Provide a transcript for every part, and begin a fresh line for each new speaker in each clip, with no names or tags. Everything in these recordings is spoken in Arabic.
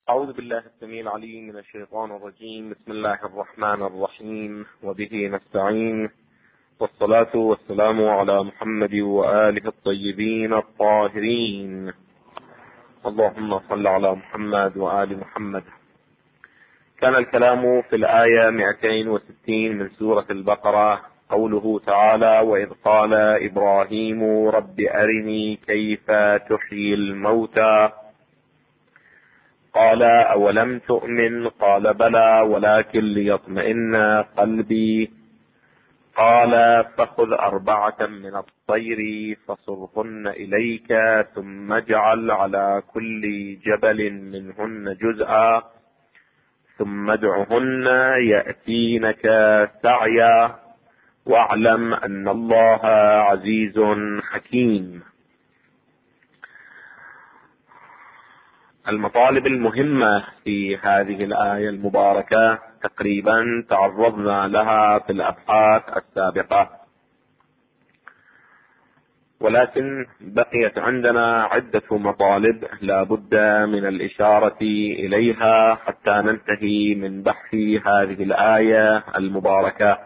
أعوذ بالله السميع العليم من الشيطان الرجيم. بسم الله الرحمن الرحيم، وبه نستعين، والصلاة والسلام على محمد وآله الطيبين الطاهرين. اللهم صل على محمد وآل محمد. كان الكلام في الآية 260 من سورة البقرة، قوله تعالى: وإذ قال إبراهيم رب أرني كيف تحيي الموتى قال أولم تؤمن قال بلى ولكن ليطمئن قلبي قال فخذ 4 من الطير فصرهن إليك ثم اجعل على كل جبل منهن جزءا ثم ادعهن يأتينك سعيا واعلم أن الله عزيز حكيم. المطالب المهمة في هذه الآية المباركة تقريبا تعرضنا لها في الأبحاث السابقة، ولكن بقيت عندنا عدة مطالب لا بد من الإشارة إليها حتى ننتهي من بحث هذه الآية المباركة.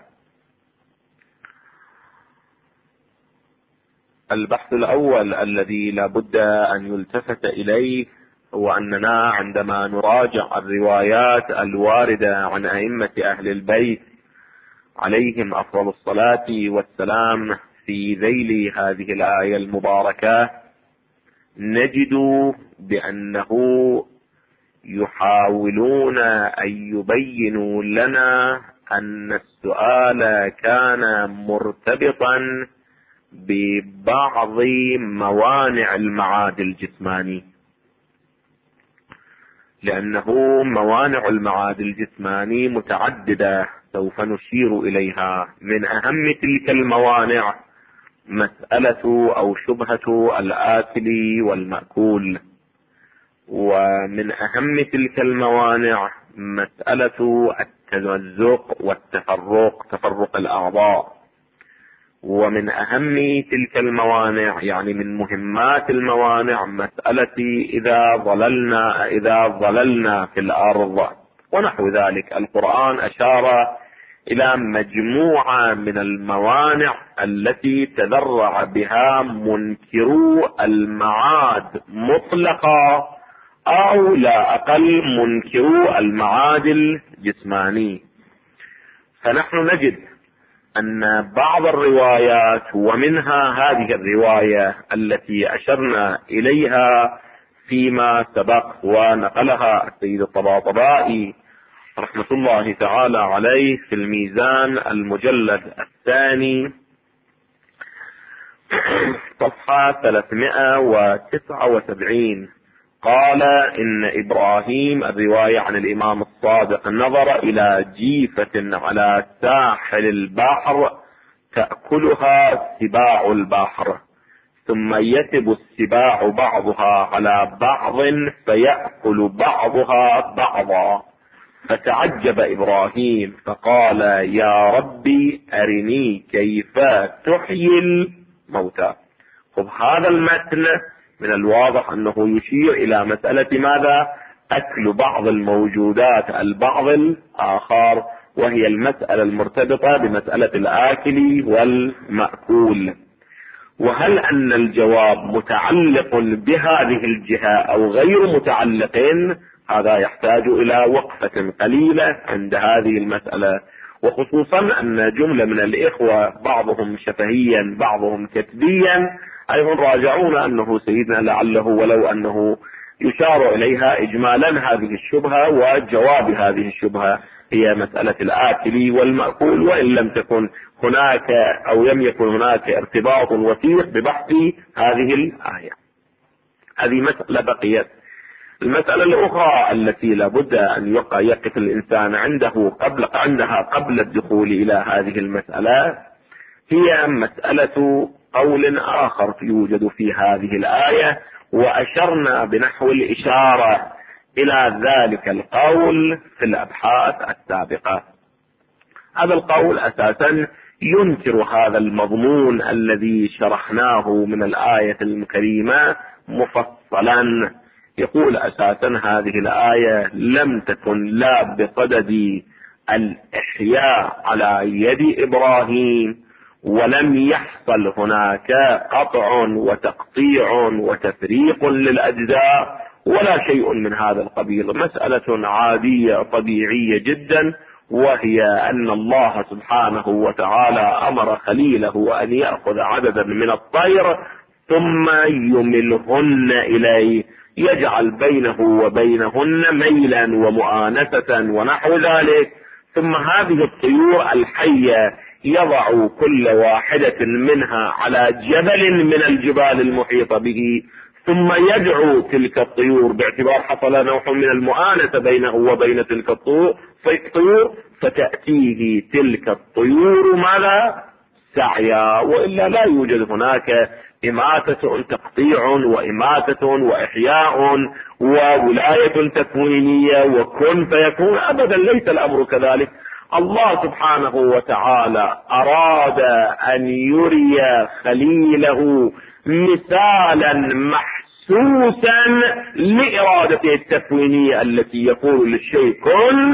البحث الأول الذي لا بد أن يلتفت إليه هو أننا عندما نراجع الروايات الواردة عن أئمة أهل البيت عليهم أفضل الصلاة والسلام في ذيل هذه الآية المباركة، نجد بأنه يحاولون أن يبينوا لنا أن السؤال كان مرتبطا ببعض موانع المعاد الجسماني، لأنه موانع المعاد الجسماني متعددة سوف نشير إليها. من أهم تلك الموانع مسألة أو شبهة الآكل والمأكول، ومن أهم تلك الموانع مسألة التمزق والتفرق، تفرق الأعضاء، ومن أهم تلك الموانع يعني من مهمات الموانع مسألة إذا ظللنا في الأرض ونحو ذلك. القرآن أشار إلى مجموعة من الموانع التي تذرع بها منكرو المعاد مطلقا أو لا أقل منكرو المعاد الجسماني. فنحن نجد أن بعض الروايات، ومنها هذه الرواية التي أشرنا إليها فيما سبق ونقلها السيد الطباطبائي رحمة الله تعالى عليه في الميزان المجلد 2 صفحة 379، قال إن إبراهيم، الرواية عن الإمام الصادق، نظر إلى جيفة على ساحل البحر تأكلها سباع البحر، ثم يتب السباع بعضها على بعض فيأكل بعضها بعضا، فتعجب إبراهيم فقال يا ربي أرني كيف تحيي الموتى. هذا المتن من الواضح أنه يشير إلى مسألة ماذا؟ أكل بعض الموجودات البعض الآخر، وهي المسألة المرتبطة بمسألة الآكل والمأكول. وهل أن الجواب متعلق بهذه الجهة أو غير متعلق؟ هذا يحتاج إلى وقفة قليلة عند هذه المسألة، وخصوصا أن جملة من الإخوة بعضهم شفهيا بعضهم كتبيا أيضا راجعون أنه سيدنا لعله ولو أنه يشار إليها إجمالا هذه الشبهة، وجواب هذه الشبهة هي مسألة الآكل والمأكول، وإن لم تكن هناك أو لم يكن هناك ارتباط وثيق ببحث هذه الآية. هذه مسألة بقيت. المسألة الأخرى التي لابد أن يقف الإنسان عندها قبل الدخول إلى هذه المسألة هي مسألة قول آخر يوجد في هذه الآية، وأشرنا بنحو الإشارة إلى ذلك القول في الأبحاث السابقة. هذا القول أساسا ينكر هذا المضمون الذي شرحناه من الآية الكريمة مفصلا، يقول أساسا هذه الآية لم تكن لا بصدد الإحياء على يد إبراهيم، ولم يحصل هناك قطع وتقطيع وتفريق للأجزاء ولا شيء من هذا القبيل. مسألة عادية طبيعية جدا، وهي أن الله سبحانه وتعالى أمر خليله أن يأخذ عددا من الطير ثم يملهن إليه، يجعل بينه وبينهن ميلا ومؤانسة ونحو ذلك، ثم هذه الطيور الحية يضع كل واحدة منها على جبل من الجبال المحيطة به، ثم يدعو تلك الطيور باعتبار حصل نوع من المؤانسة بينه وبين تلك الطيور، فتأتيه تلك الطيور ماذا؟ سعيا، وإلا لا يوجد هناك إماتة تقطيع وإماتة وإحياء وولاية تكوينية وكن فيكون، أبدا ليس الأمر كذلك. الله سبحانه وتعالى أراد أن يري خليله مثالا محسوسا لإرادته التكوينية التي يقول للشيء كن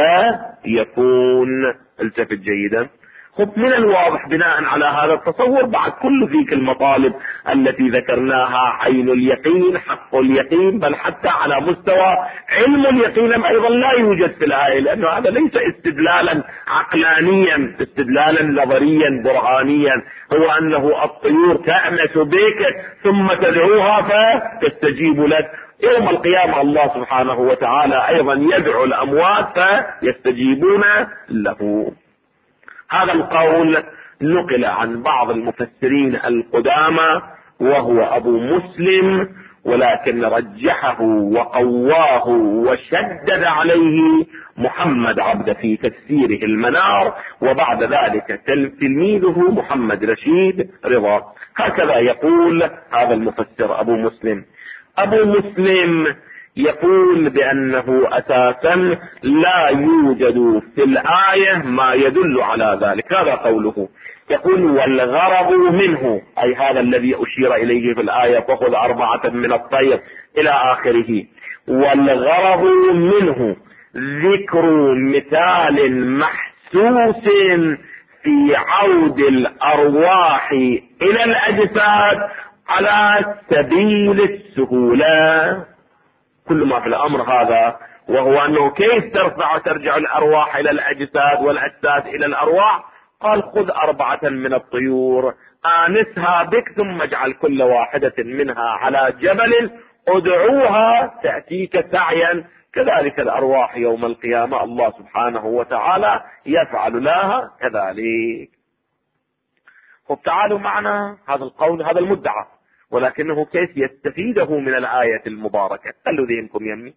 فيكون. التفت جيدا. خب من الواضح بناء على هذا التصور بعد كل ذيك المطالب التي ذكرناها، عين اليقين، حق اليقين، بل حتى على مستوى علم اليقين أيضا لا يوجد في الآية، لأنه هذا ليس استدلالا عقلانيا، استدلالا نظريا برهانيا، هو أنه الطيور تأنس بك ثم تدعوها فتستجيب لك. يوم القيامة الله سبحانه وتعالى أيضا يدعو الأموات فيستجيبون له. هذا القول نقل عن بعض المفسرين القدامى وهو أبو مسلم، ولكن رجحه وقواه وشدد عليه محمد عبد في تفسيره المنار، وبعد ذلك تلميذه محمد رشيد رضا. هكذا يقول هذا المفسر أبو مسلم. أبو مسلم يقول بأنه أساسا لا يوجد في الآية ما يدل على ذلك، هذا قوله. يقول والغرض منه، أي هذا الذي أشير إليه في الآية فخذ 4 من الطير إلى آخره، والغرض منه ذكر مثال محسوس في عود الأرواح إلى الأجساد على سبيل السهولة. كل ما في الأمر هذا، وهو أنه كيف ترجع الأرواح إلى الأجساد والأجساد إلى الأرواح؟ قال خذ 4 من الطيور آنسها بك، ثم اجعل كل واحدة منها على جبل ادعوها تأتيك سعيا. كذلك الأرواح يوم القيامة الله سبحانه وتعالى يفعل لها كذلك. خب تعالوا معنا هذا القول، هذا المدعى، ولكنه كيف يستفيده من الآية المباركة. خلوا ذهنكم يمي.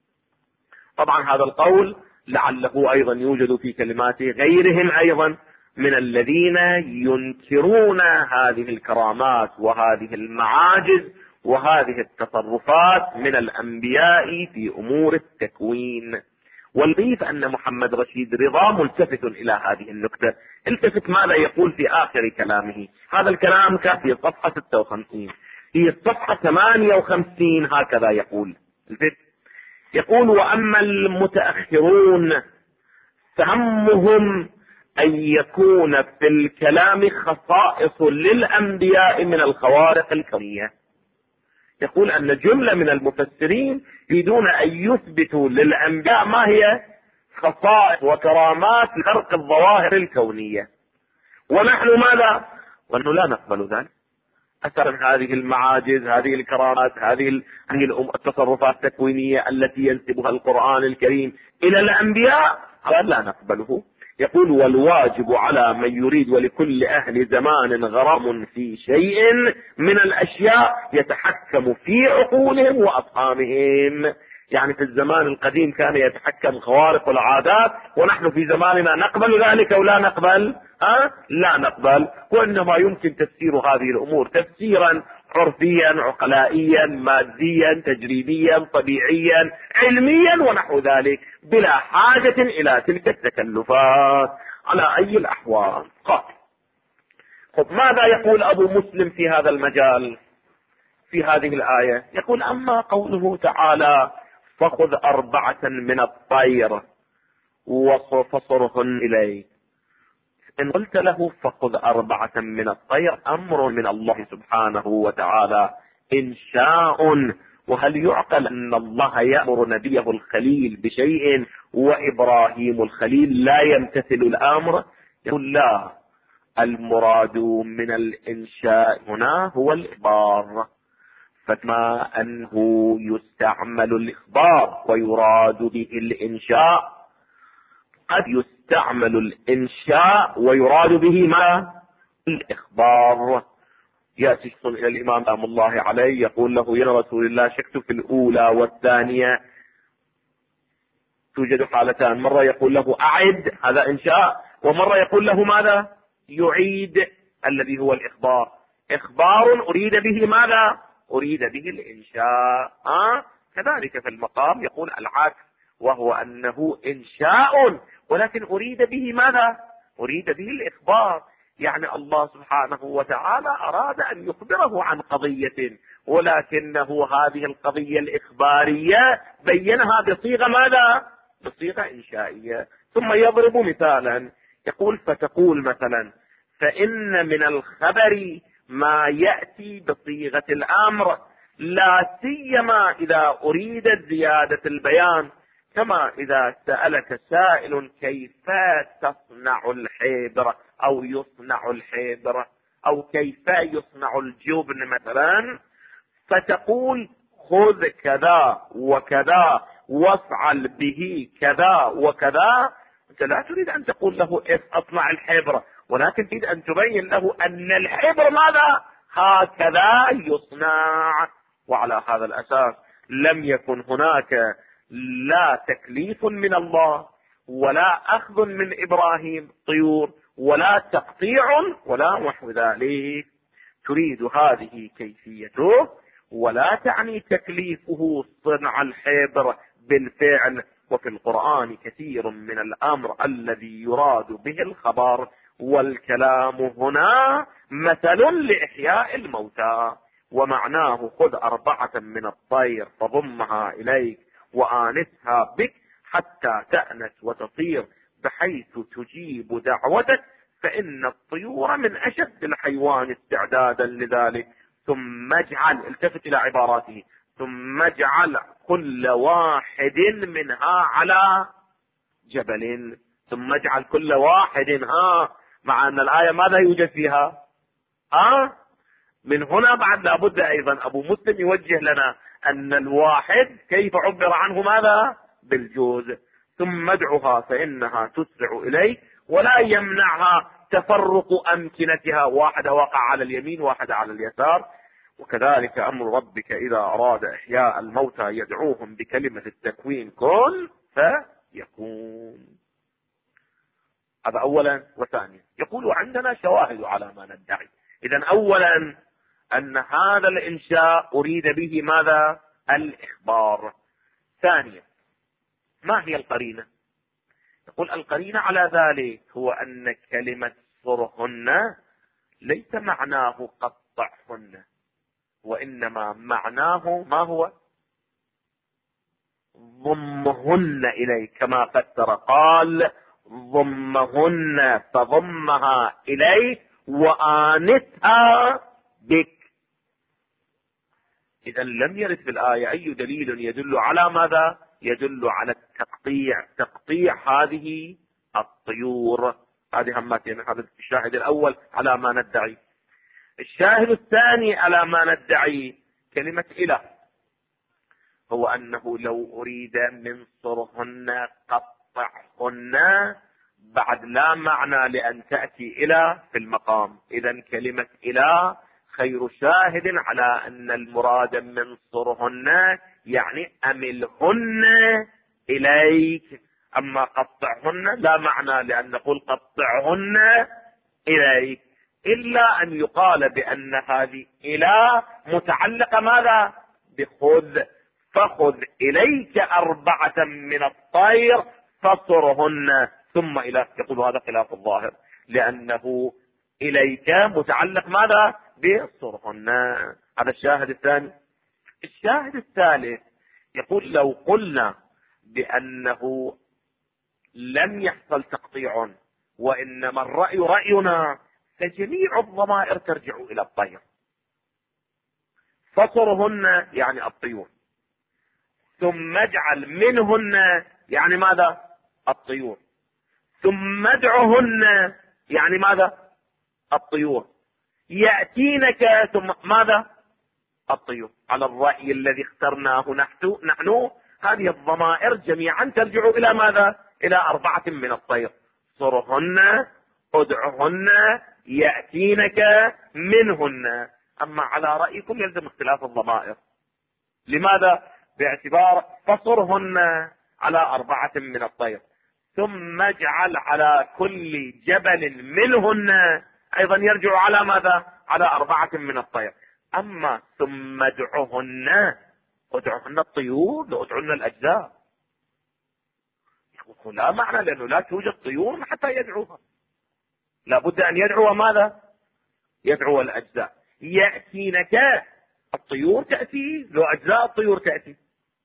طبعا هذا القول لعله أيضا يوجد في كلمات غيرهم أيضا من الذين ينكرون هذه الكرامات وهذه المعاجز وهذه التصرفات من الأنبياء في أمور التكوين. والضيف أن محمد رشيد رضا ملتفت إلى هذه النكتة. التفت ماذا يقول في آخر كلامه. هذا الكلام كان في الصفحة 56. في الصفحة 58 هكذا يقول. يقول وأما المتأخرون فهمهم أن يكون في الكلام خصائص للأنبياء من الخوارق الكونية. يقول أن جملة من المفسرين يريدون أن يثبتوا للأنبياء ما هي خصائص وكرامات لخرق الظواهر الكونية، ونحن ماذا؟ ونحن لا نقبل ذلك. أثر هذه المعاجز، هذه الكرامات، هذه التصرفات التكوينية التي ينسبها القرآن الكريم إلى الأنبياء لا نقبله. يقول والواجب على من يريد ولكل أهل زمان غرام في شيء من الأشياء يتحكم في عقولهم وأفهامهم. يعني في الزمان القديم كان يتحكم خوارق العادات، ونحن في زماننا نقبل ذلك ولا نقبل؟ لا نقبل. وإنما يمكن تفسير هذه الأمور تفسيرا عرفيا عقلائيا ماديا تجريبيا طبيعيا علميا ونحو ذلك، بلا حاجة إلى تلك التكلفات على أي الأحوال. قال خب ماذا يقول أبو مسلم في هذا المجال؟ في هذه الآية؟ يقول أما قوله تعالى فخذ 4 من الطير فصرهن إليك، إن قلت له فخذ 4 من الطير أمر من الله سبحانه وتعالى إنشاء، وهل يعقل أن الله يأمر نبيه الخليل بشيء وإبراهيم الخليل لا يمتثل الأمر؟ يقول لا، المراد من الإنشاء هنا هو الإخبار، فكما أنه يستعمل الإخبار ويراد به الإنشاء، قد يستعمل الإنشاء ويراد به ما الإخبار. يأتي شخص إلى الإمام سلام الله عليه يقول له يا رسول الله شكت في الأولى والثانية. توجد حالتان، مرة يقول له أعد، هذا إنشاء، ومرة يقول له ماذا؟ يعيد، الذي هو الإخبار. إخبار أريد به ماذا؟ أريد به الإنشاء. كذلك في المقام يقول العكس، وهو أنه إنشاء ولكن أريد به ماذا؟ أريد به الإخبار. يعني الله سبحانه وتعالى أراد أن يخبره عن قضية، ولكنه هذه القضية الإخبارية بينها بصيغة ماذا؟ بصيغة إنشائية. ثم يضرب مثالا يقول فتقول مثلا فإن من الخبر ما يأتي بصيغة الأمر، لا سيما إذا أريدت زيادة البيان، كما إذا سألك سائل كيف تصنع الحبر أو يصنع الحبر أو كيف يصنع الجبن مثلا، فتقول خذ كذا وكذا وافعل به كذا وكذا. أنت لا تريد أن تقول له اصنع الحبر، ولكن تريد أن تبين له أن الحبر ماذا؟ هكذا يصنع. وعلى هذا الأساس لم يكن هناك لا تكليف من الله ولا أخذ من إبراهيم طيور ولا تقطيع ولا نحو ذلك. تريد هذه كيفيته، ولا تعني تكليفه صنع الحبر بالفعل. وفي القرآن كثير من الأمر الذي يراد به الخبر، والكلام هنا مثل لإحياء الموتى، ومعناه خذ 4 من الطير فضمها إليك وآنسها بك حتى تأنس وتصير بحيث تجيب دعوتك، فإن الطيور من أشد الحيوان استعدادا لذلك. ثم اجعل، التفت إلى عباراته، ثم اجعل كل واحد منها على جبل. ثم اجعل كل واحد، مع أن الآية ماذا يوجد فيها؟ من هنا بعد لابد أيضا أبو مسلم يوجه لنا أن الواحد كيف عبر عنه ماذا؟ بالجوز. ثم ادعها فإنها تسرع إليك ولا يمنعها تفرق أمكنتها، واحدة وقع على اليمين واحدة على اليسار. وكذلك أمر ربك إذا أراد إحياء الموتى يدعوهم بكلمة التكوين كن فيكون. هذا أولا. وثانيا يقول عندنا شواهد على ما ندعي. إذن أولا أن هذا الإنشاء أريد به ماذا؟ الإخبار. ثانيا ما هي القرينة؟ يقول القرينة على ذلك هو أن كلمة صرهن ليس معناه قطعهن، وإنما معناه ما هو؟ ضمهن إليك، كما فسر قال ضمهن فضمها إليك وآنسها بك. إذا لم يرد في الآية أي دليل يدل على ماذا؟ يدل على التقطيع، تقطيع هذه الطيور. هذه همتين. هذا الشاهد الأول على ما ندعي. الشاهد الثاني على ما ندعي كلمة إله، هو أنه لو أريد من صرهن قطعهن بعد لا معنى لأن تأتي إلى في المقام. إذن كلمة إله خير شاهد على أن المراد من صرهن يعني أملهن إليك. أما قطعهن لا معنى لأن نقول قطعهن إليك، إلا أن يقال بأن هذه إله متعلقة ماذا؟ بخذ. فخذ إليك 4 من الطير فصرهن ثم إلى. يقول هذا خلاف الظاهر، لأنه إليك متعلق ماذا؟ بصرهن. هذا الشاهد الثاني. الشاهد الثالث يقول لو قلنا بأنه لم يحصل تقطيع وإنما الرأي رأينا، فجميع الضمائر ترجع إلى الطير. فصرهن يعني الطيور، ثم اجعل منهن يعني ماذا؟ الطيور، ثم ادعهن يعني ماذا؟ الطيور، يأتينك ثم ماذا؟ الطيور. على الرأي الذي اخترناه نحن هذه الضمائر جميعا ترجع إلى ماذا؟ إلى 4 من الطير: صرهن، ادعهن، يأتينك، منهن. أما على رأيكم يلزم اختلاف الضمائر. لماذا؟ باعتبار فصرهن على 4 من الطير، ثم اجعل على كل جبل منهن أيضا يرجع على ماذا؟ على 4 من الطير. أما ثم ادعهن الطيور، لو ادعهن الأجزاء، يقول لا معنى، لأنه لا توجد طيور حتى يدعوها، لابد أن يدعو ماذا؟ يدعو الأجزاء. يأتينك الطيور تأتي، لو أجزاء الطيور تأتي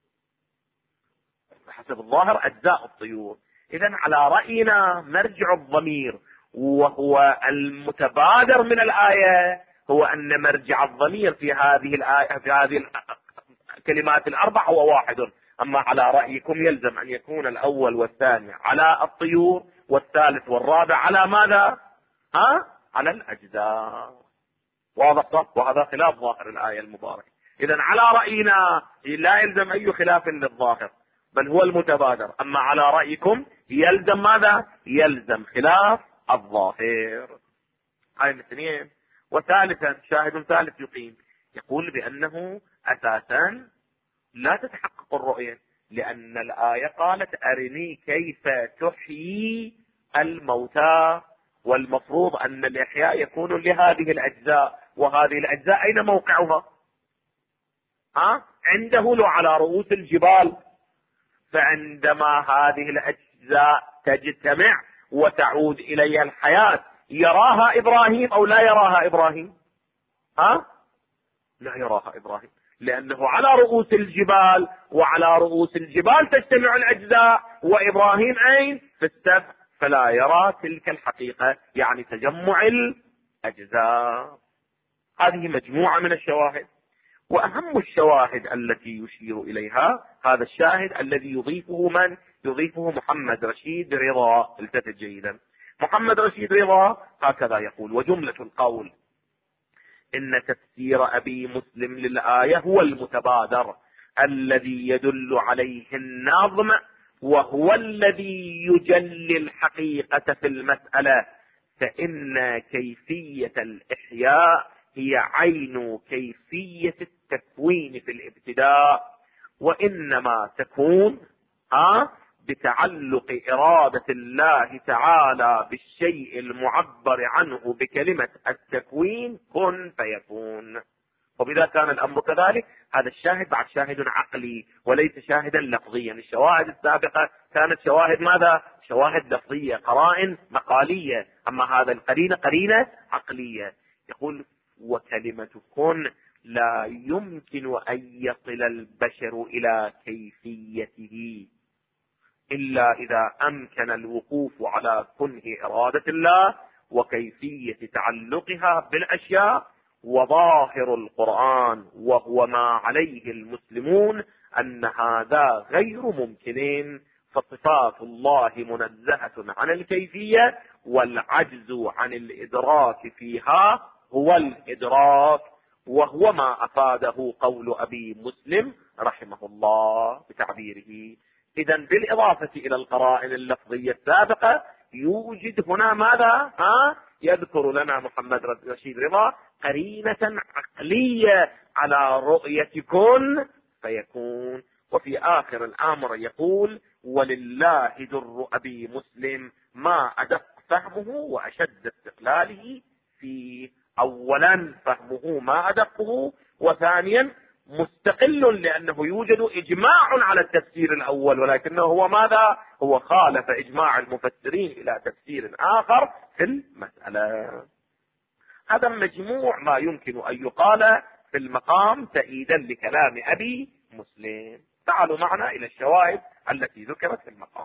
حسب الظاهر أجزاء الطيور. إذن على رأينا مرجع الضمير، وهو المتبادر من الآية هو أن مرجع الضمير في هذه الآية في هذه الكلمات ال4 هو واحد. أما على رأيكم يلزم أن يكون الأول والثاني على الطيور، والثالث والرابع على ماذا؟ على الأجزاء. واضح؟ وهذا خلاف ظاهر الآية المباركة. إذن على رأينا لا يلزم أي خلاف للظاهر، بل هو المتبادر. أما على رأيكم يلزم ماذا؟ يلزم خلاف الظاهر. هاي الاثنين. وثالثا شاهد ثالث يقيم، يقول بأنه أساسا لا تتحقق الرؤية، لأن الآية قالت أرني كيف تحيي الموتى، والمفروض أن الإحياء يكون لهذه الأجزاء، وهذه الأجزاء أين موقعها؟ عنده لو على رؤوس الجبال. فعندما هذه الأجزاء تجتمع وتعود إليها الحياة، يراها إبراهيم أو لا يراها إبراهيم؟ لا يراها إبراهيم، لأنه على رؤوس الجبال، وعلى رؤوس الجبال تجتمع الأجزاء، وإبراهيم أين؟ في السبع، فلا يرى تلك الحقيقة، يعني تجمع الأجزاء. هذه مجموعة من الشواهد. وأهم الشواهد التي يشير إليها هذا الشاهد الذي يضيفه من؟ يضيفه محمد رشيد رضا. التفت جيدا. محمد رشيد رضا هكذا يقول: وجملة القول إن تفسير أبي مسلم للآية هو المتبادر الذي يدل عليه النظم، وهو الذي يجلي الحقيقة في المسألة، فإن كيفية الإحياء هي عين كيفية التكوين في الابتداء، وإنما تكون بتعلق إرادة الله تعالى بالشيء المعبر عنه بكلمة التكوين كن فيكون. وبذا كان الأمر كذلك. هذا الشاهد بعد شاهد عقلي وليس شاهدا لفظيا. الشواهد السابقة كانت شواهد ماذا؟ شواهد لفظية، قرائن مقالية. أما هذا القرينة قرينة عقلية. يقول: وكلمة كن لا يمكن أن يصل البشر إلى كيفيته إلا إذا أمكن الوقوف على كنه إرادة الله وكيفية تعلقها بالأشياء. وظاهر القرآن وهو ما عليه المسلمون أن هذا غير ممكن، فصفات الله منزهة عن الكيفية، والعجز عن الإدراك فيها هو الإدراك، وهو ما أفاده قول أبي مسلم رحمه الله بتعبيره. إذن بالإضافة إلى القرائن اللفظية السابقة يوجد هنا ماذا؟ يذكر لنا محمد رشيد رضا قرينة عقلية على رؤية كن فيكون. وفي آخر الأمر يقول: ولله در أبي مسلم ما أدق فهمه وأشد استقلاله فيه. أولا فهمه ما أدقه، وثانيا مستقل لأنه يوجد إجماع على التفسير الأول، ولكنه هو ماذا؟ هو خالف إجماع المفسرين إلى تفسير آخر في المسألة. هذا مجموع ما يمكن أن يقال في المقام تأييدا لكلام أبي مسلم. تعالوا معنا إلى الشواهد التي ذكرت في المقام.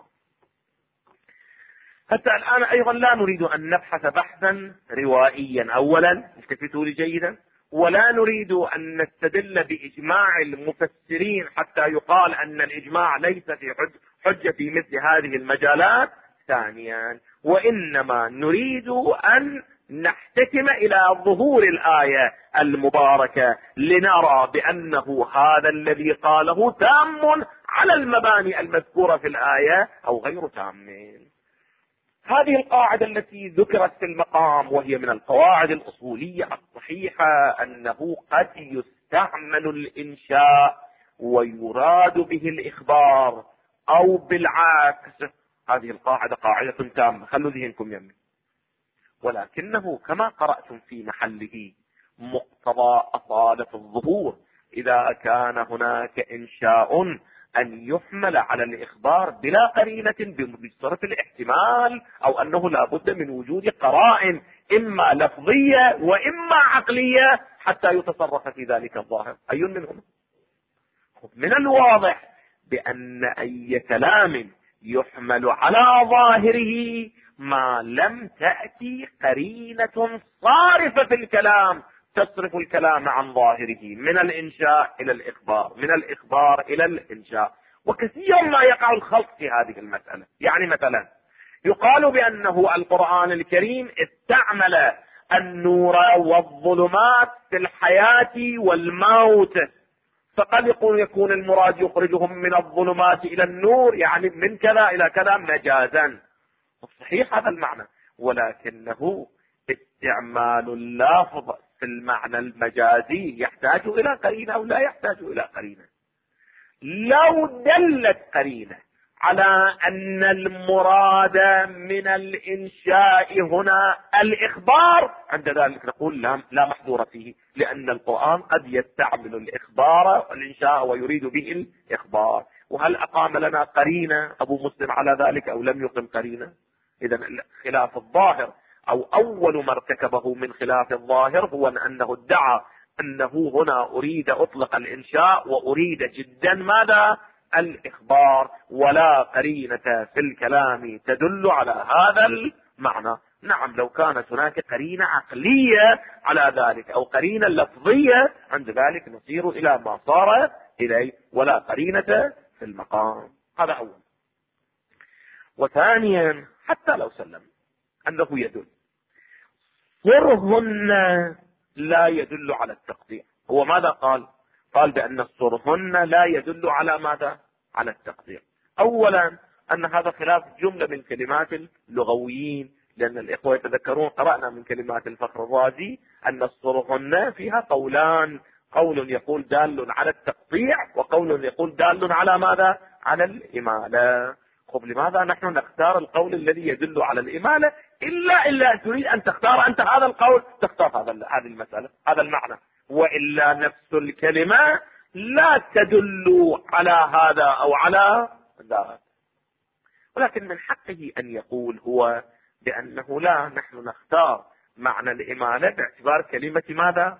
حتى الآن أيضا لا نريد أن نبحث بحثا روائيا أولا، التفتوا لي جيدا، ولا نريد أن نستدل بإجماع المفسرين حتى يقال أن الإجماع ليس في حجة في مثل هذه المجالات ثانيا، وإنما نريد أن نحتكم إلى ظهور الآية المباركة لنرى بأنه هذا الذي قاله تام على المباني المذكورة في الآية أو غير تام. هذه القاعدة التي ذكرت في المقام وهي من القواعد الأصولية الصحيحة أنه قد يستعمل الإنشاء ويراد به الإخبار أو بالعكس. هذه القاعدة قاعدة تامة، خلوا ذهنكم يمين. ولكنه كما قرأتم في محله مقتضى أصالة الظهور إذا كان هناك إنشاء أن يحمل على الإخبار بلا قرينة بصورة الاحتمال، أو أنه لا بد من وجود قرائن إما لفظية وإما عقلية حتى يتصرف في ذلك الظاهر. أي منهم؟ من الواضح بأن أي كلام يحمل على ظاهره ما لم تأتي قرينة صارفة في الكلام تصرف الكلام عن ظاهره من الإنشاء إلى الإخبار، من الإخبار إلى الإنشاء. وكثيرا ما يقع الخلط في هذه المسألة. يعني مثلا يقال بأنه القرآن الكريم استعمل النور والظلمات في الحياة والموت، فقد يكون المراد يخرجهم من الظلمات إلى النور، يعني من كذا إلى كذا مجازا. صحيح هذا المعنى، ولكنه استعمال اللفظ في المعنى المجازي يحتاج إلى قرينة أو لا يحتاج إلى قرينة. لو دلت قرينة على أن المراد من الإنشاء هنا الإخبار، عند ذلك نقول لا محظور فيه، لأن القرآن قد يستعمل الإخبار والإنشاء ويريد به الإخبار. وهل أقام لنا قرينة أبو مسلم على ذلك أو لم يقم قرينة؟ إذا خلاف الظاهر أو أول ما ارتكبه من خلاف الظاهر هو أنه ادعى أنه هنا أريد أطلق الإنشاء وأريد جدا ماذا؟ الإخبار، ولا قرينة في الكلام تدل على هذا المعنى. نعم لو كانت هناك قرينة عقلية على ذلك أو قرينة لفظية، عند ذلك نصير إلى ما صار إليه، ولا قرينة في المقام. هذا أول. وثانيا حتى لو سلم أنه يدل، صرهن لا يدل على التقطيع. هو ماذا قال؟ قال بأن صرهن لا يدل على ماذا؟ على التقطيع. أولا أن هذا خلاف جملة من كلمات اللغويين، لأن الإخوة يتذكرون قرأنا من كلمات الفخر الرازي أن الصرهن فيها قولان، قول يقول دال على التقطيع وقول يقول دال على ماذا؟ على الإمالة. طب لماذا نحن نختار القول الذي يدل على الإمالة إلا تريد أن تختار أنت هذا القول، تختار هذه المسألة، هذا المعنى، وإلا نفس الكلمة لا تدل على هذا أو على ذاك. ولكن من حقه أن يقول هو بأنه لا، نحن نختار معنى الإمالة باعتبار كلمة ماذا؟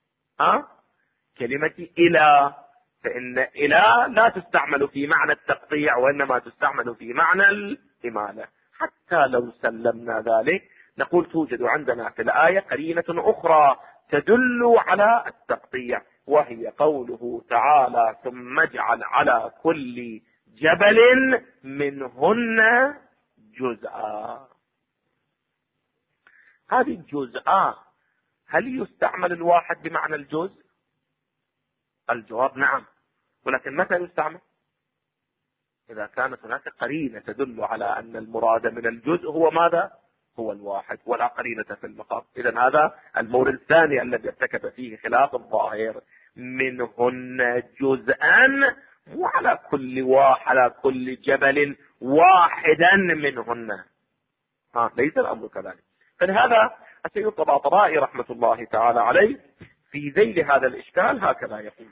كلمة إلى، فإن إلى لا تستعمل في معنى التقطيع وإنما تستعمل في معنى الإمالة. حتى لو سلمنا ذلك نقول توجد عندنا في الآية قرينة أخرى تدل على التقطيع، وهي قوله تعالى ثم اجعل على كل جبل منهن جزءا. هذه الجزء هل يستعمل الواحد بمعنى الجزء؟ الجواب نعم، ولكن متى يستعمل؟ إذا كانت هناك قرينة تدل على أن المراد من الجزء هو ماذا؟ هو الواحد، ولا قرينة في المقام. إذن هذا المورد الثاني الذي ارتكب فيه خلاف الظاهر، منهن جزءا، مو على كل جبل واحدا منهن، ليس الأمر كذلك. فلهذا السيد الطباطبائي رحمة الله تعالى عليه في ذيل هذا الإشكال هكذا يقول: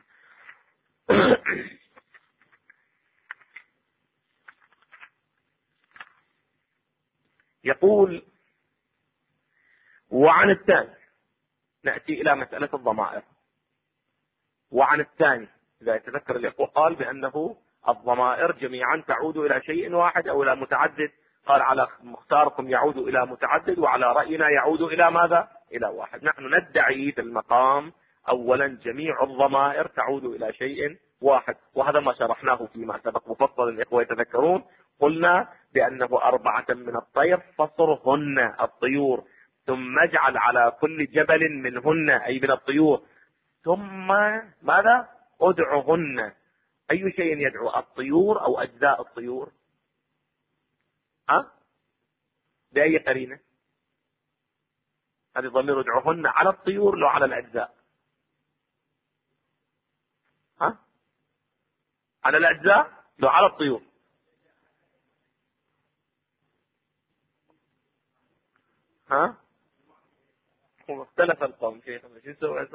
يقول وعن الثاني نأتي إلى مسألة الضمائر. وعن الثاني إذا يتذكر الإخوة قال بأنه الضمائر جميعا تعود إلى شيء واحد أو إلى متعدد، قال على مختاركم يعود إلى متعدد، وعلى رأينا يعود إلى ماذا؟ إلى واحد. نحن ندعي في المقام أولا جميع الضمائر تعود إلى شيء واحد، وهذا ما شرحناه فيما سبق مفصل الإخوة يتذكرون. قلنا بأنه 4 من الطير فصرهن الطيور، ثم اجعل على كل جبل منهن أي من الطيور، ثم ماذا؟ ادعهن. أي شيء يدعو؟ الطيور أو أجزاء الطيور؟ بأي قرينة؟ هذه ضمير ادعهن على الطيور لو على الأجزاء؟ على الأجزاء لو على الطيور؟ اختلف القوم شيخنا، شو نسوي؟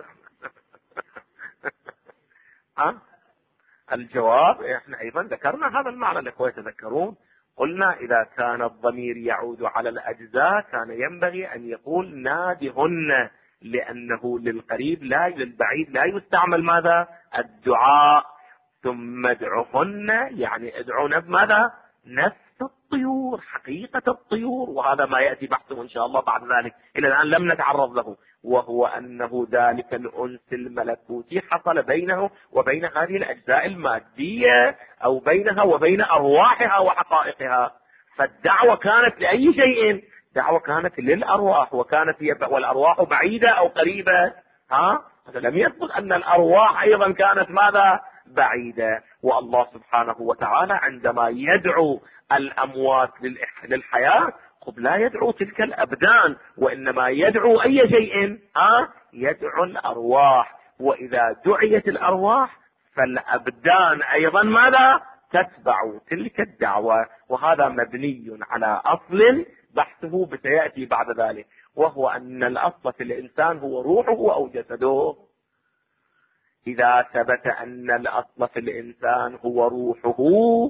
الجواب احنا ايضا ذكرنا هذا المعنى الاخوة يتذكرون. قلنا اذا كان الضمير يعود على الاجزاء كان ينبغي ان يقول نادهن، لانه للقريب لا للبعيد لا يستعمل ماذا؟ الدعاء. ثم ادعهن يعني ادعونا بماذا؟ نفس الطيور، حقيقة الطيور، وهذا ما يأتي بحثه إن شاء الله بعد ذلك، إلى الآن لم نتعرض له، وهو أنه ذلك الأنس الملكوتي حصل بينه وبين هذه الأجزاء المادية، أو بينها وبين أرواحها وحقائقها. فالدعوة كانت لأي شيء؟ دعوة كانت للأرواح، وكانت هي والأرواح بعيدة أو قريبة. لم يثبت أن الأرواح أيضا كانت ماذا؟ بعيدة. والله سبحانه وتعالى عندما يدعو الأموات للحياة لا يدعو تلك الأبدان، وإنما يدعو أي شيء؟ يدعو الأرواح. وإذا دعيت الأرواح فالأبدان أيضا ماذا؟ تتبع تلك الدعوة. وهذا مبني على أصل بحثه سيأتي بعد ذلك، وهو أن الأصل في الإنسان هو روحه أو جسده. إذا ثبت أن الأصل في الإنسان هو روحه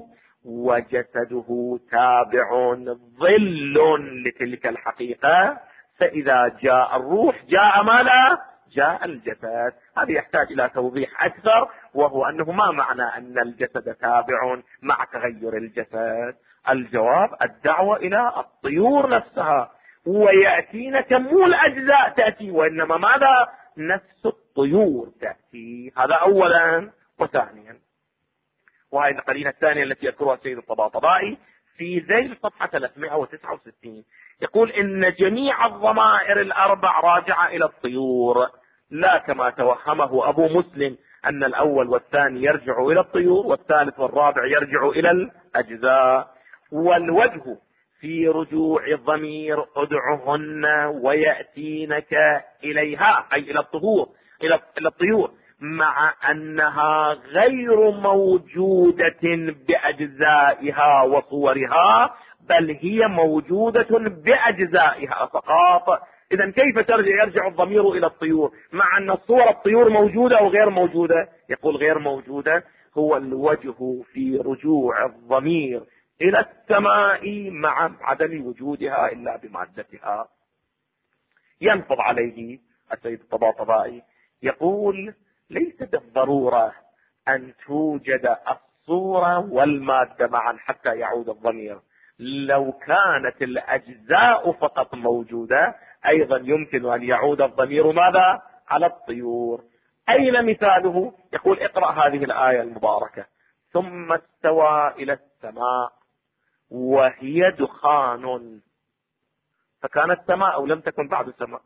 وجسده تابع ظل لتلك الحقيقة، فإذا جاء الروح جاء ماذا؟ جاء الجسد. هذا يحتاج إلى توضيح أكثر، وهو أنه ما معنى أن الجسد تابع مع تغير الجسد؟ الجواب الدعوة إلى الطيور نفسها، ويأتينا مو الأجزاء تأتي، وإنما ماذا؟ نفس الطيور تأتي. هذا أولا. وثانيا، وهي القرينة الثانية التي يذكرها السيد الطباطبائي في ذيل صفحة 369، يقول إن جميع الضمائر الأربع راجعة إلى الطيور، لا كما توهمه أبو مسلم أن الأول والثاني يرجع إلى الطيور والثالث والرابع يرجع إلى الأجزاء. والوجه في رجوع الضمير ادعهن ويأتينك إليها أي إلى الطهور إلى الطيور، مع أنها غير موجودة بأجزائها وصورها، بل هي موجودة بأجزائها فقط. إذا كيف يرجع الضمير إلى الطيور مع أن صور الطيور موجودة أو غير موجودة؟ يقول غير موجودة. هو الوجه في رجوع الضمير إلى السماء مع عدم وجودها إلا بمادتها. ينفض عليه السيد الطباطبائي يقول ليس بالضرورة أن توجد الصورة والمادة معا حتى يعود الضمير. لو كانت الأجزاء فقط موجودة أيضا يمكن أن يعود الضمير ماذا؟ على الطيور. أين مثاله؟ يقول اقرأ هذه الآية المباركة: ثم استوى إلى السماء وهي دخان. فكانت سماء أو لم تكن بعد سماء؟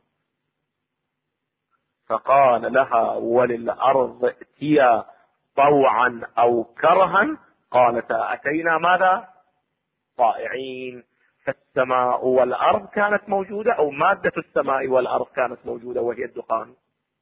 فقال لها وللأرض ائتيا طوعا أو كرها قالتا أتينا ماذا؟ طائعين. فالسماء والأرض كانت موجودة، أو مادة السماء والأرض كانت موجودة وهي الدخان.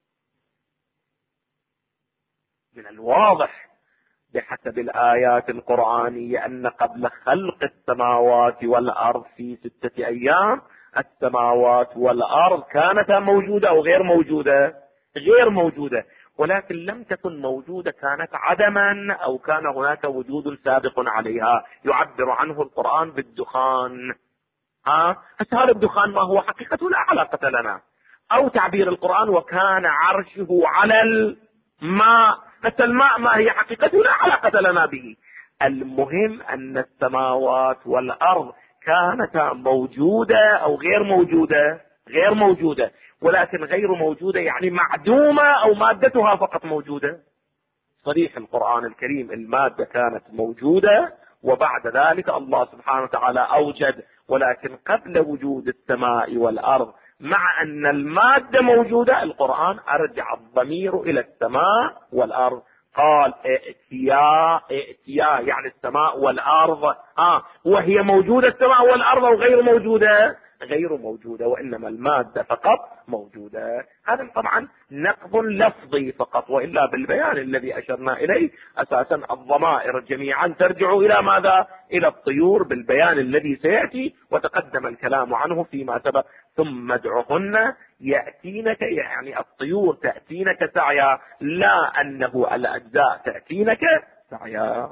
من الواضح بحسب الآيات القرآنية أن قبل خلق السماوات والأرض في 6 أيام السماوات والأرض كانتا موجودة أو غير موجودة؟ غير موجودة، ولكن لم تكن موجودة، كانت عدما أو كان هناك وجود سابق عليها يعبر عنه القرآن بالدخان. هذا الدخان ما هو حقيقة لا علاقة لنا. أو تعبير القرآن وكان عرشه على ما مثل الماء ما هي حقيقته لا علاقة لنا به. المهم أن السماوات والأرض كانتا موجودة أو غير موجودة؟ غير موجودة. ولكن غير موجودة يعني معدومة أو مادتها فقط موجودة؟ صريح القرآن الكريم المادة كانت موجودة وبعد ذلك الله سبحانه وتعالى أوجد، ولكن قبل وجود السماء والأرض مع أن المادة موجودة القرآن أرجع الضمير إلى السماء والأرض، قال ائتيا يعني السماء والأرض. وهي موجودة السماء والأرض أو غير موجودة؟ غير موجودة، وإنما المادة فقط موجودة. هذا طبعا نقض لفظي فقط، وإلا بالبيان الذي أشرنا إليه أساسا الضمائر جميعا ترجع إلى ماذا؟ إلى الطيور بالبيان الذي سيأتي وتقدم الكلام عنه فيما سبق. ثم ادعهن يأتينك، يعني الطيور تأتينك سعيا، لا أنه الأجزاء تأتينك سعيا.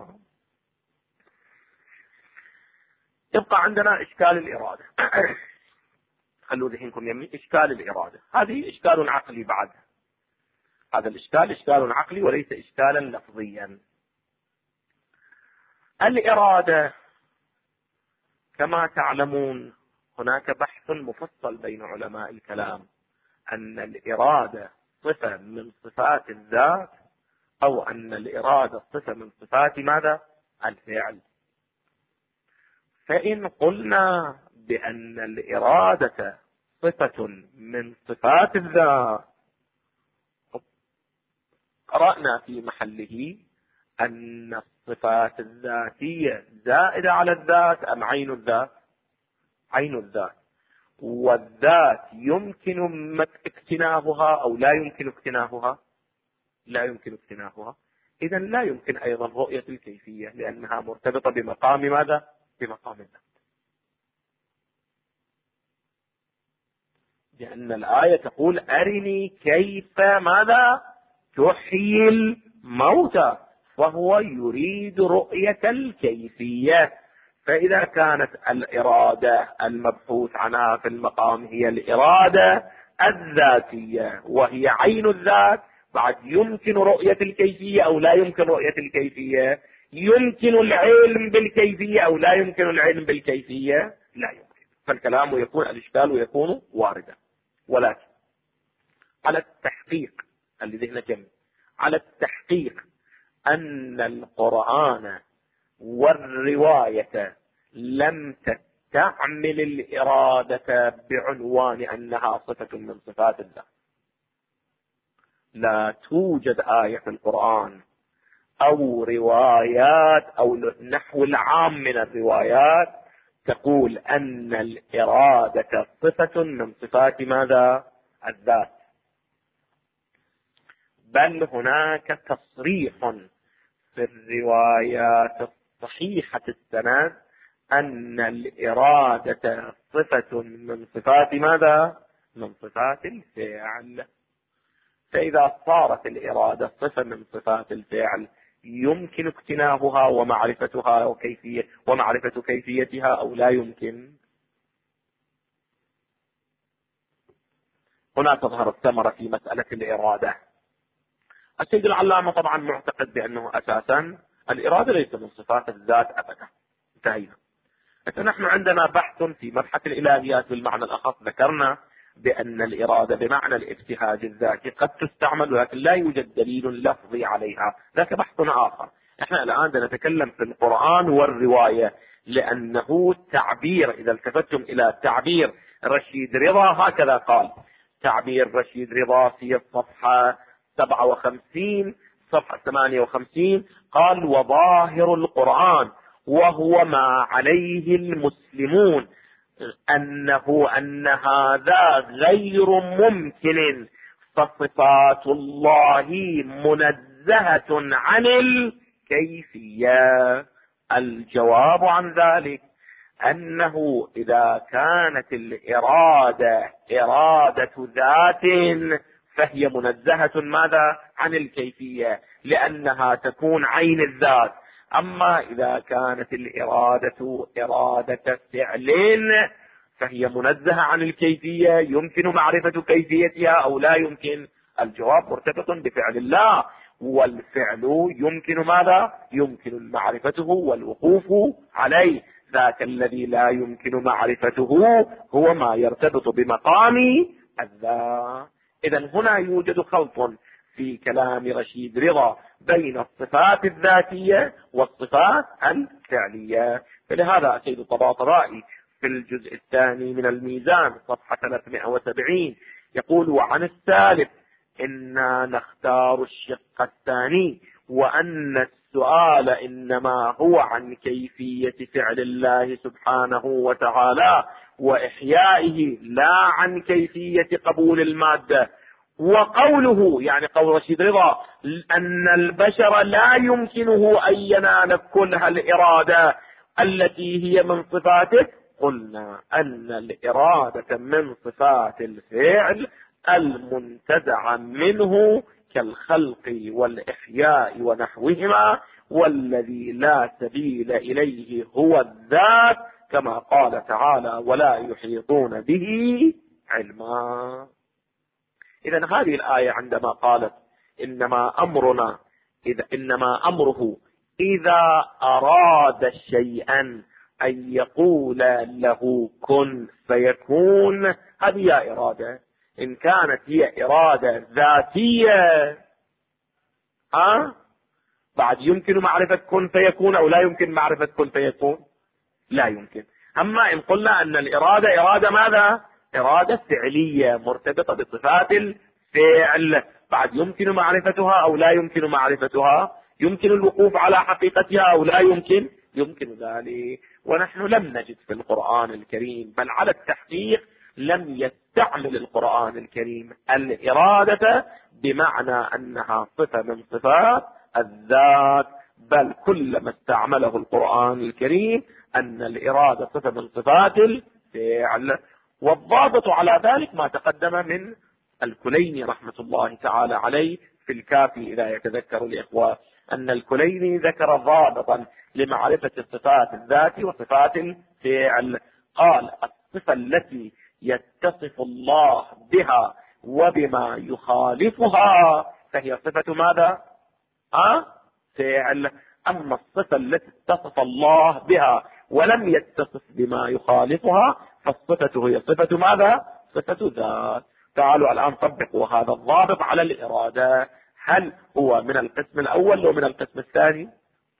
يبقى عندنا إشكال الإرادة. خلوا ذهنكم يمي إشكال الإرادة، هذه إشكال عقلي بعد. هذا الإشكال إشكال عقلي وليس إشكالا لفظيا. الإرادة كما تعلمون هناك بحث مفصل بين علماء الكلام أن الإرادة صفة من صفات الذات أو أن الإرادة صفة من صفات ماذا؟ الفعل. فإن قلنا بأن الإرادة صفة من صفات الذات، قرأنا في محله أن الصفات الذاتية زائدة على الذات أم عين الذات؟ عين الذات. والذات يمكن اكتنافها أو لا يمكن اكتنافها؟ لا يمكن اكتنافها. إذن لا يمكن أيضا رؤية الكيفية لأنها مرتبطة بمقام ماذا؟ بمقام الذات. لأن الآية تقول أرني كيف ماذا؟ تحيي الموتى، فهو يريد رؤية الكيفية. فإذا كانت الإرادة المبحوث عنها في المقام هي الإرادة الذاتية وهي عين الذات، بعد يمكن رؤية الكيفية أو لا يمكن رؤية الكيفية؟ يمكن العلم بالكيفية أو لا يمكن العلم بالكيفية؟ لا يمكن. فالكلام يكون الإشكال يكون واردا. ولكن على التحقيق اللي ذهن جميع، على التحقيق أن القرآن والرواية لم تستعمل الإرادة بعنوان أنها صفة من صفات الله. لا توجد آية في القرآن أو روايات أو نحو العام من الروايات تقول أن الإرادة صفة من صفات ماذا؟ الذات. بل هناك تصريح في الروايات الصحيحة السند أن الإرادة صفة من صفات ماذا؟ من صفات الفعل. فإذا صارت الإرادة صفة من صفات الفعل يمكن اكتنافها ومعرفتها ومعرفة كيفيتها أو لا يمكن؟ هنا تظهر الثمرة في مسألة الإرادة. السيد العلامة طبعا معتقد بأنه أساسا الإرادة ليس من صفات الذات أبدا. انتهينا. نحن عندنا بحث في مبحث الإلهيات بالمعنى الأخص، ذكرنا بأن الإرادة بمعنى الابتهاج الذاتي قد تستعمل ولكن لا يوجد دليل لفظي عليها، ذاك بحث آخر. احنا الآن نتكلم في القرآن والرواية، لأنه تعبير، إذا التفتتم إلى تعبير رشيد رضا هكذا قال. تعبير رشيد رضا في الصفحة 57 صفحة 58 قال: وظاهر القرآن وهو ما عليه المسلمون أن هذا غير ممكن، فصفات الله منزهة عن الكيفية. الجواب عن ذلك أنه إذا كانت الإرادة إرادة ذات فهي منزهة ماذا؟ عن الكيفية، لأنها تكون عين الذات. أما إذا كانت الإرادة إرادة فعل فهي منزهة عن الكيفية، يمكن معرفة كيفيتها أو لا يمكن؟ الجواب مرتبط بفعل الله. والفعل يمكن ماذا؟ يمكن معرفته والوقوف عليه. ذاك الذي لا يمكن معرفته هو ما يرتبط بمقام الذات. إذن هنا يوجد خلط في كلام رشيد رضا بين الصفات الذاتية والصفات الفعلية. فلهذا السيد الطباطبائي في الجزء الثاني من الميزان صفحة 370 يقول: وعن السالف إنا نختار الشق الثاني، وأن السؤال إنما هو عن كيفية فعل الله سبحانه وتعالى وإحيائه، لا عن كيفية قبول المادة. وقوله يعني قول رشيد رضا أن البشر لا يمكنه أن ينال كلها الإرادة التي هي من صفاته، قلنا أن الإرادة من صفات الفعل المنتزع منه كالخلق والإحياء ونحوهما، والذي لا سبيل إليه هو الذات، كما قال تعالى: ولا يحيطون به علما. إذن هذه الآية عندما قالت إنما أمره إذا أراد شيئا أن يقول له كن فيكون، هذه إرادة. إن كانت هي إرادة ذاتية بعد يمكن معرفة كن فيكون أو لا يمكن معرفة كن فيكون؟ لا يمكن. أما إن قلنا أن الإرادة إرادة ماذا؟ إرادة فعلية مرتبطة بصفات الفعل، بعد يمكن معرفتها أو لا يمكن معرفتها؟ يمكن الوقوف على حقيقتها أو لا يمكن؟ يمكن ذلك. ونحن لم نجد في القرآن الكريم، بل على التحقيق لم يستعمل القرآن الكريم الإرادة بمعنى أنها صفة من صفات الذات، بل كل ما استعمله القرآن الكريم أن الإرادة صفة من صفات الفعل. والضابط على ذلك ما تقدم من الكليني رحمة الله تعالى عليه في الكافي إذا يتذكر الإخوة، أن الكليني ذكر ضابطا لمعرفة الصفات الذات وصفات الفعل. قال: الصفة التي يتصف الله بها وبما يخالفها فهي صفة ماذا؟ فعل. أما الصفة التي اتصف الله بها ولم يتصف بما يخالفها فالصفة هي صفة ماذا؟ صفة ذات. تعالوا الآن طبقوا هذا الضابط على الإرادة. هل هو من القسم الأول أو من القسم الثاني؟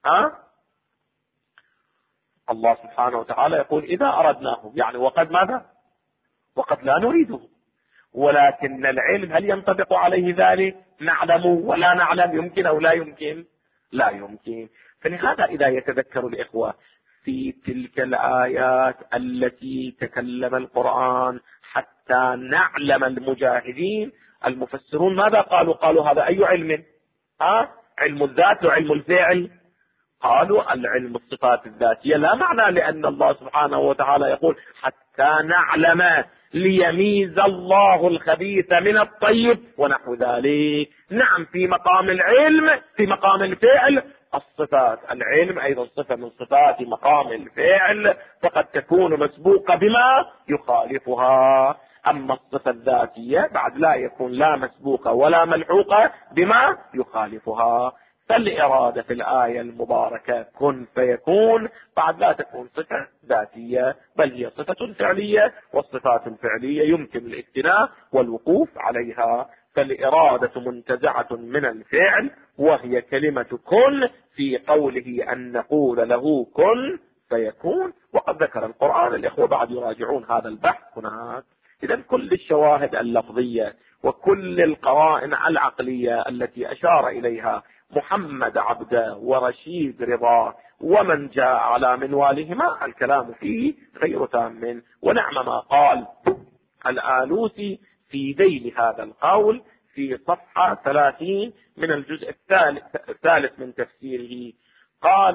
الله سبحانه وتعالى يقول: إذا أردناه، يعني وقد ماذا؟ وقد لا نريده. ولكن العلم هل ينطبق عليه ذلك؟ نعلم ولا نعلم، يمكن أو لا يمكن؟ لا يمكن. فلهذا إذا يتذكر الإخوة في تلك الآيات التي تكلم القرآن حتى نعلم المجاهدين، المفسرون ماذا قالوا؟ قالوا هذا أي علم؟ علم الذات وعلم الفعل؟ قالوا العلم الصفات الذاتية. لا معنى لأن الله سبحانه وتعالى يقول حتى نعلم ليميز الله الخبيث من الطيب ونحو ذلك. نعم، في مقام العلم، في مقام الفعل الصفات، العلم أيضا صفة من صفات مقام الفعل، فقد تكون مسبوقة بما يخالفها. أما الصفة الذاتية بعد لا يكون لا مسبوقة ولا ملحوقة بما يخالفها. فالإرادة في الآية المباركة كن فيكون بعد لا تكون صفة ذاتية، بل هي صفة فعلية، والصفات الفعلية يمكن الاقتناء والوقوف عليها. فالإرادة منتزعة من الفعل، وهي كلمة كن في قوله أن نقول له كن فيكون. وقد ذكر القرآن، الإخوة بعد يراجعون هذا البحث هناك. إذا كل الشواهد اللفظية وكل القرائن العقلية التي أشار إليها محمد عبده ورشيد رضا ومن جاء على منوالهما الكلام فيه غير تام. ونعم ما قال الآلوسي في ذيل هذا القول في صفحة 30 من الجزء الثالث من تفسيره. قال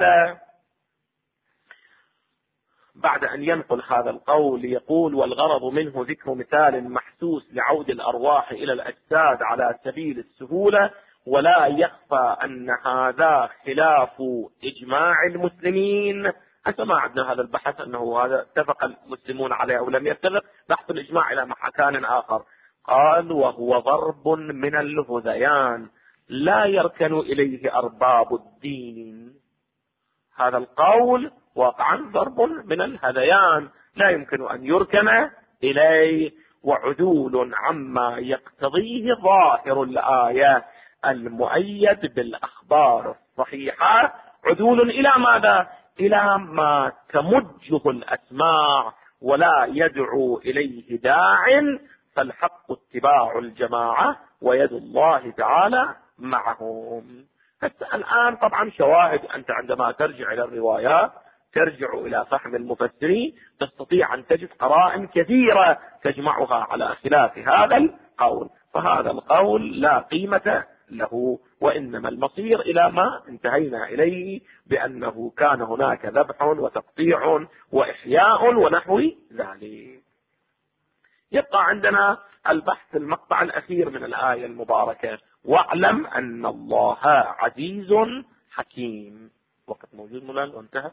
بعد أن ينقل هذا القول يقول: والغرض منه ذكر مثال محسوس لعود الأرواح إلى الأجساد على سبيل السهولة، ولا يخفى أن هذا خلاف إجماع المسلمين. أسمع عندنا هذا البحث أنه هذا اتفق المسلمون عليه أو لم يتفق، بحث الإجماع إلى مكان آخر. قال: وهو ضرب من الهذيان لا يركن إليه أرباب الدين. هذا القول واقعا ضرب من الهذيان، لا يمكن أن يركن إليه، وعدول عما يقتضيه ظاهر الآية المؤيد بالأخبار الصحيحة، عدول إلى ماذا؟ إلى ما تمجه الأسماع ولا يدعو إليه داع، فالحق اتباع الجماعة ويد الله تعالى معهم. الآن طبعا شواهد، أنت عندما ترجع إلى الروايات ترجع إلى فهم المفسرين تستطيع أن تجد قرائن كثيرة تجمعها على خلاف هذا القول، فهذا القول لا قيمة له، وإنما المصير إلى ما انتهينا إليه بأنه كان هناك ذبح وتقطيع وإحياء ونحو ذلك. يبقى عندنا البحث المقطع الأخير من الآية المباركة: واعلم أن الله عزيز حكيم. وقت موجود مولانا وانتهى.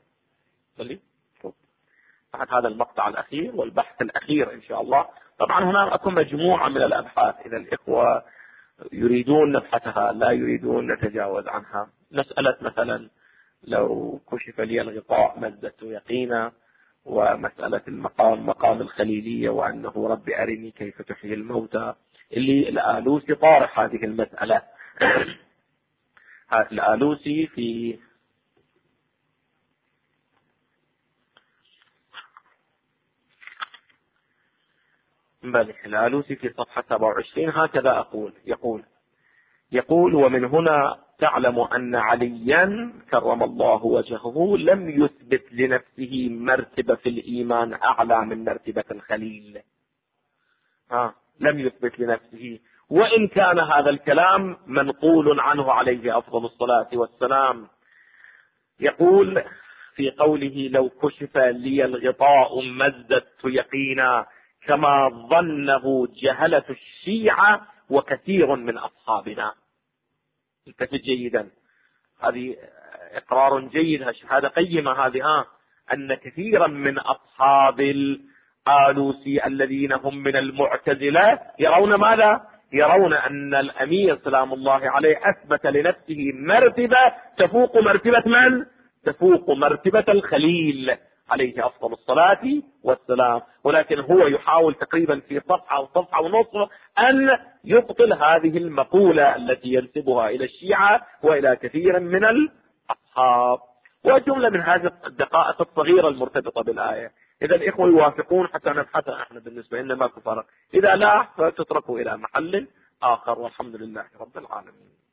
بعد هذا المقطع الأخير والبحث الأخير إن شاء الله. طبعا هنا أكون مجموعة من الأبحاث، إذا الإخوة يريدون نبحثها لا يريدون نتجاوز عنها. مسألة مثلا لو كشف لي الغطاء مزدت يقينا، ومسألة مقام الخليلية وأنه رب أرني كيف تحيي الموتى، اللي الآلوسي طارح هذه المسألة. الآلوسي في الآلوسي في صفحة 27 هكذا يقول: ومن هنا تعلم أن عليا كرم الله وجهه لم يثبت لنفسه مرتبة في الإيمان أعلى من مرتبة الخليل. لم يثبت لنفسه، وإن كان هذا الكلام منقول عنه عليه أفضل الصلاة والسلام. يقول في قوله: لو كشف لي الغطاء ما ازددت يقينا، كما ظنه جهلة الشيعة وكثير من أصحابنا. التفت جيدا، هذه إقرار جيد، شهادة قيمة هذه، أن كثيرا من أصحاب الآلوسي الذين هم من المعتزلة يرون ماذا؟ يرون أن الأمير سلام الله عليه أثبت لنفسه مرتبة تفوق مرتبة من؟ تفوق مرتبة الخليل عليه أفضل الصلاة والسلام، ولكن هو يحاول تقريبا في صفحة أو صفحة ونصف أن يبطل هذه المقولة التي ينسبها إلى الشيعة وإلى كثير من الأصحاب. وجملة من هذه الدقائق الصغيرة المرتبطة بالآية. إذا الإخوة يوافقون حتى نبحثها احنا بالنسبة لنا ماكو فرق، إذا لا فتتركوا إلى محل آخر، والحمد لله رب العالمين.